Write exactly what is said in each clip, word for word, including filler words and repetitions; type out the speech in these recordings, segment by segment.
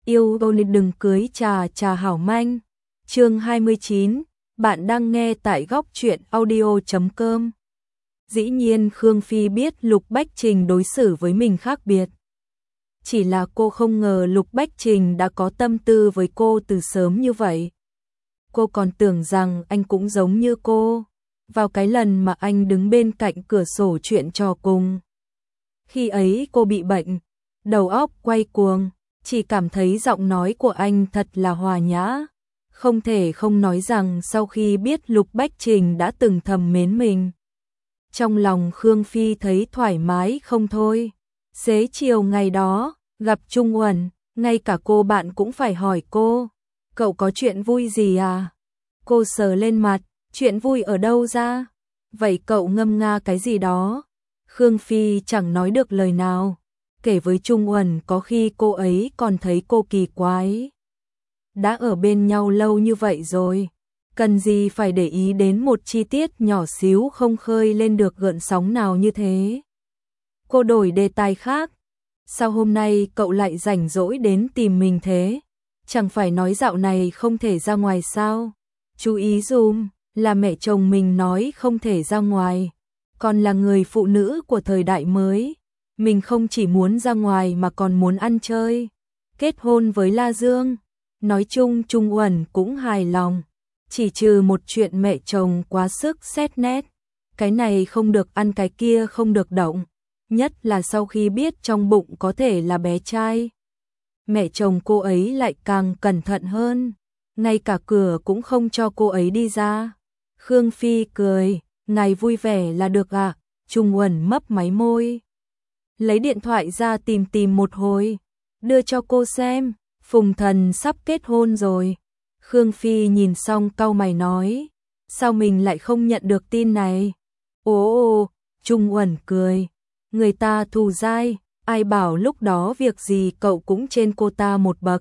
Yêu nên đừng cưới trà trà hảo manh. Chương hai mươi chín, bạn đang nghe tại góc truyện audio chấm com. Dĩ nhiên Khương Phi biết Lục Bách Trình đối xử với mình khác biệt. Chỉ là cô không ngờ Lục Bách Trình đã có tâm tư với cô từ sớm như vậy. Cô còn tưởng rằng anh cũng giống như cô, vào cái lần mà anh đứng bên cạnh cửa sổ chuyện trò cùng. Khi ấy cô bị bệnh, đầu óc quay cuồng, chỉ cảm thấy giọng nói của anh thật là hòa nhã. Không thể không nói rằng sau khi biết Lục Bách Trình đã từng thầm mến mình, trong lòng Khương Phi thấy thoải mái không thôi. Xế chiều ngày đó, gặp Trung Uẩn, ngay cả cô bạn cũng phải hỏi cô, cậu có chuyện vui gì à? Cô sờ lên mặt, chuyện vui ở đâu ra? Vậy cậu ngâm nga cái gì đó? Khương Phi chẳng nói được lời nào, kể với Trung Uẩn có khi cô ấy còn thấy cô kỳ quái. Đã ở bên nhau lâu như vậy rồi, cần gì phải để ý đến một chi tiết nhỏ xíu không khơi lên được gợn sóng nào như thế. Cô đổi đề tài khác. Sao hôm nay cậu lại rảnh rỗi đến tìm mình thế? Chẳng phải nói dạo này không thể ra ngoài sao? Chú ý dùm, là mẹ chồng mình nói không thể ra ngoài. Còn là người phụ nữ của thời đại mới. Mình không chỉ muốn ra ngoài mà còn muốn ăn chơi. Kết hôn với La Dương. Nói chung Trung Uẩn cũng hài lòng. Chỉ trừ một chuyện mẹ chồng quá sức xét nét. Cái này không được ăn, cái kia không được động. Nhất là sau khi biết trong bụng có thể là bé trai. Mẹ chồng cô ấy lại càng cẩn thận hơn. Ngay cả cửa cũng không cho cô ấy đi ra. Khương Phi cười, ngài vui vẻ là được ạ. À? Trung Uẩn mấp máy môi. Lấy điện thoại ra tìm tìm một hồi. Đưa cho cô xem, Phùng Thần sắp kết hôn rồi. Khương Phi nhìn xong cau mày nói. Sao mình lại không nhận được tin này? Ồ ồ, Trung Uẩn cười. Người ta thù dai, ai bảo lúc đó việc gì cậu cũng trên cô ta một bậc.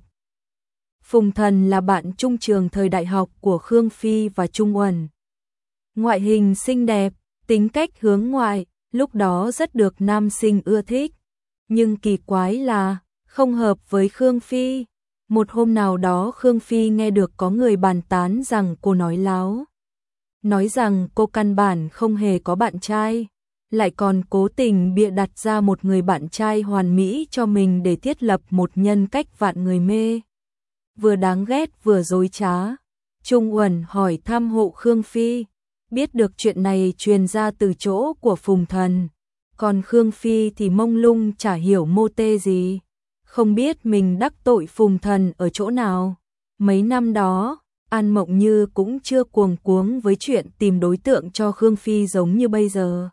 Phùng Thần là bạn chung trường thời đại học của Khương Phi và Trung Uẩn. Ngoại hình xinh đẹp, tính cách hướng ngoại, lúc đó rất được nam sinh ưa thích. Nhưng kỳ quái là, không hợp với Khương Phi. Một hôm nào đó Khương Phi nghe được có người bàn tán rằng cô nói láo. Nói rằng cô căn bản không hề có bạn trai. Lại còn cố tình bịa đặt ra một người bạn trai hoàn mỹ cho mình để thiết lập một nhân cách vạn người mê. Vừa đáng ghét vừa dối trá. Trung Uẩn hỏi thăm hộ Khương Phi. Biết được chuyện này truyền ra từ chỗ của Phùng Thần. Còn Khương Phi thì mông lung chả hiểu mô tê gì. Không biết mình đắc tội Phùng Thần ở chỗ nào. Mấy năm đó, An Mộng Như cũng chưa cuồng cuống với chuyện tìm đối tượng cho Khương Phi giống như bây giờ.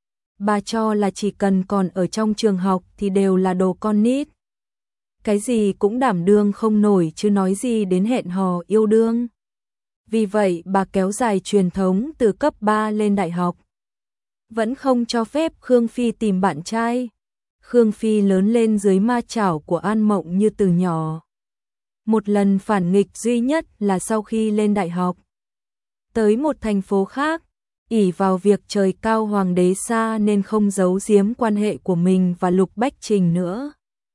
Bà cho là chỉ cần còn ở trong trường học thì đều là đồ con nít. Cái gì cũng đảm đương không nổi chứ nói gì đến hẹn hò yêu đương. Vì vậy bà kéo dài truyền thống từ cấp ba lên đại học. Vẫn không cho phép Khương Phi tìm bạn trai. Khương Phi lớn lên dưới ma chảo của An Mộng Như từ nhỏ. Một lần phản nghịch duy nhất là sau khi lên đại học. Tới một thành phố khác. Ỷ vào việc trời cao hoàng đế xa nên không giấu giếm quan hệ của mình và Lục Bách Trình nữa.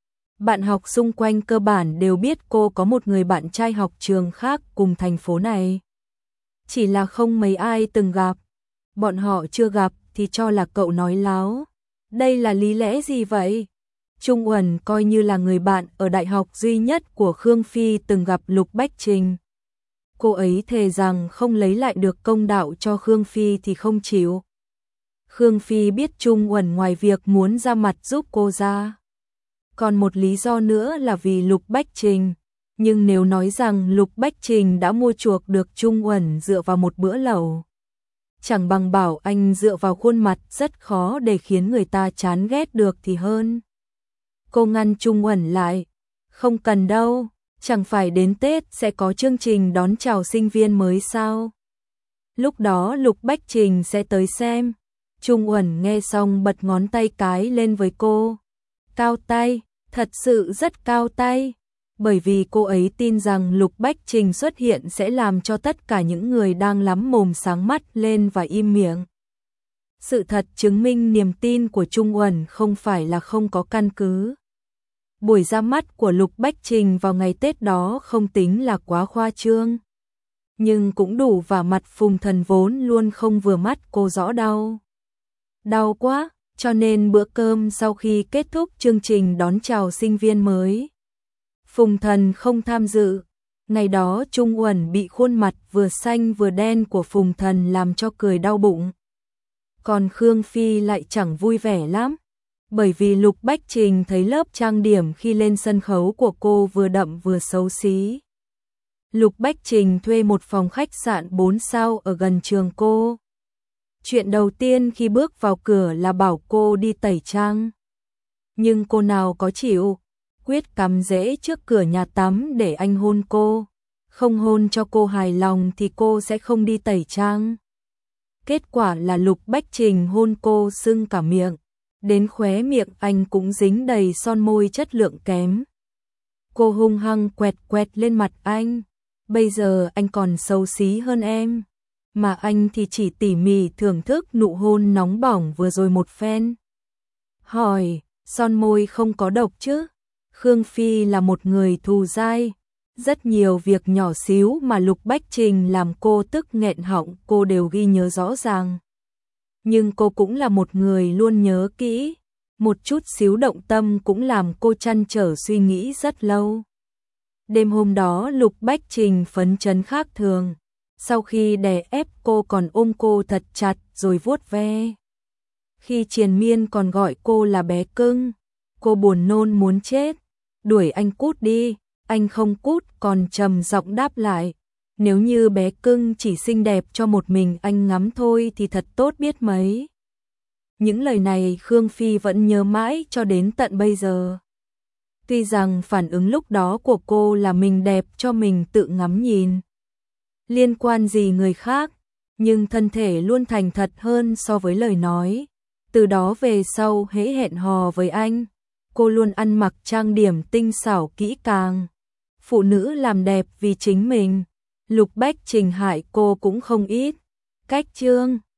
Bạn học xung quanh cơ bản đều biết cô có một người bạn trai học trường khác cùng thành phố này. Chỉ là không mấy ai từng gặp. Bọn họ chưa gặp thì cho là cậu nói láo. Đây là lý lẽ gì vậy? Trung Uẩn coi như là người bạn ở đại học duy nhất của Khương Phi từng gặp Lục Bách Trình. Cô ấy thề rằng không lấy lại được công đạo cho Khương Phi thì không chịu. Khương Phi biết Trung Uẩn ngoài việc muốn ra mặt giúp cô ra. Còn một lý do nữa là vì Lục Bách Trình. Nhưng nếu nói rằng Lục Bách Trình đã mua chuộc được Trung Uẩn dựa vào một bữa lẩu, chẳng bằng bảo anh dựa vào khuôn mặt rất khó để khiến người ta chán ghét được thì hơn. Cô ngăn Trung Uẩn lại. Không cần đâu. Chẳng phải đến Tết sẽ có chương trình đón chào sinh viên mới sao? Lúc đó Lục Bách Trình sẽ tới xem. Trung Uẩn nghe xong bật ngón tay cái lên với cô. Cao tay, thật sự rất cao tay. Bởi vì cô ấy tin rằng Lục Bách Trình xuất hiện sẽ làm cho tất cả những người đang lắm mồm sáng mắt lên và im miệng. Sự thật chứng minh niềm tin của Trung Uẩn không phải là không có căn cứ. Buổi ra mắt của Lục Bách Trình vào ngày Tết đó không tính là quá khoa trương, nhưng cũng đủ vả mặt Phùng Thần vốn luôn không vừa mắt cô rõ đau. Đau quá, cho nên bữa cơm sau khi kết thúc chương trình đón chào sinh viên mới, Phùng Thần không tham dự. Ngày đó Trung Uẩn bị khuôn mặt vừa xanh vừa đen của Phùng Thần làm cho cười đau bụng. Còn Khương Phi lại chẳng vui vẻ lắm, bởi vì Lục Bách Trình thấy lớp trang điểm khi lên sân khấu của cô vừa đậm vừa xấu xí. Lục Bách Trình thuê một phòng khách sạn bốn sao ở gần trường cô. Chuyện đầu tiên khi bước vào cửa là bảo cô đi tẩy trang. Nhưng cô nào có chịu, quyết cắm rễ trước cửa nhà tắm để anh hôn cô. Không hôn cho cô hài lòng thì cô sẽ không đi tẩy trang. Kết quả là Lục Bách Trình hôn cô sưng cả miệng, đến khóe miệng anh cũng dính đầy son môi chất lượng kém. Cô hung hăng quẹt quẹt lên mặt anh. Bây giờ anh còn xấu xí hơn em, mà anh thì chỉ tỉ mỉ thưởng thức nụ hôn nóng bỏng vừa rồi một phen. Hỏi, son môi không có độc chứ? Khương Phi là một người thù dai, rất nhiều việc nhỏ xíu mà Lục Bách Trình làm cô tức nghẹn họng cô đều ghi nhớ rõ ràng. Nhưng cô cũng là một người luôn nhớ kỹ, một chút xíu động tâm cũng làm cô trăn trở suy nghĩ rất lâu. Đêm hôm đó Lục Bách Trình phấn chấn khác thường, sau khi đè ép cô còn ôm cô thật chặt rồi vuốt ve. Khi triền miên còn gọi cô là bé cưng, cô buồn nôn muốn chết, đuổi anh cút đi, anh không cút còn trầm giọng đáp lại, nếu như bé cưng chỉ xinh đẹp cho một mình anh ngắm thôi thì thật tốt biết mấy. Những lời này Khương Phi vẫn nhớ mãi cho đến tận bây giờ. Tuy rằng phản ứng lúc đó của cô là mình đẹp cho mình tự ngắm nhìn, liên quan gì người khác, nhưng thân thể luôn thành thật hơn so với lời nói. Từ đó về sau hễ hẹn hò với anh, cô luôn ăn mặc trang điểm tinh xảo kỹ càng. Phụ nữ làm đẹp vì chính mình, Lục Bách Trình hại cô cũng không ít. Cách chương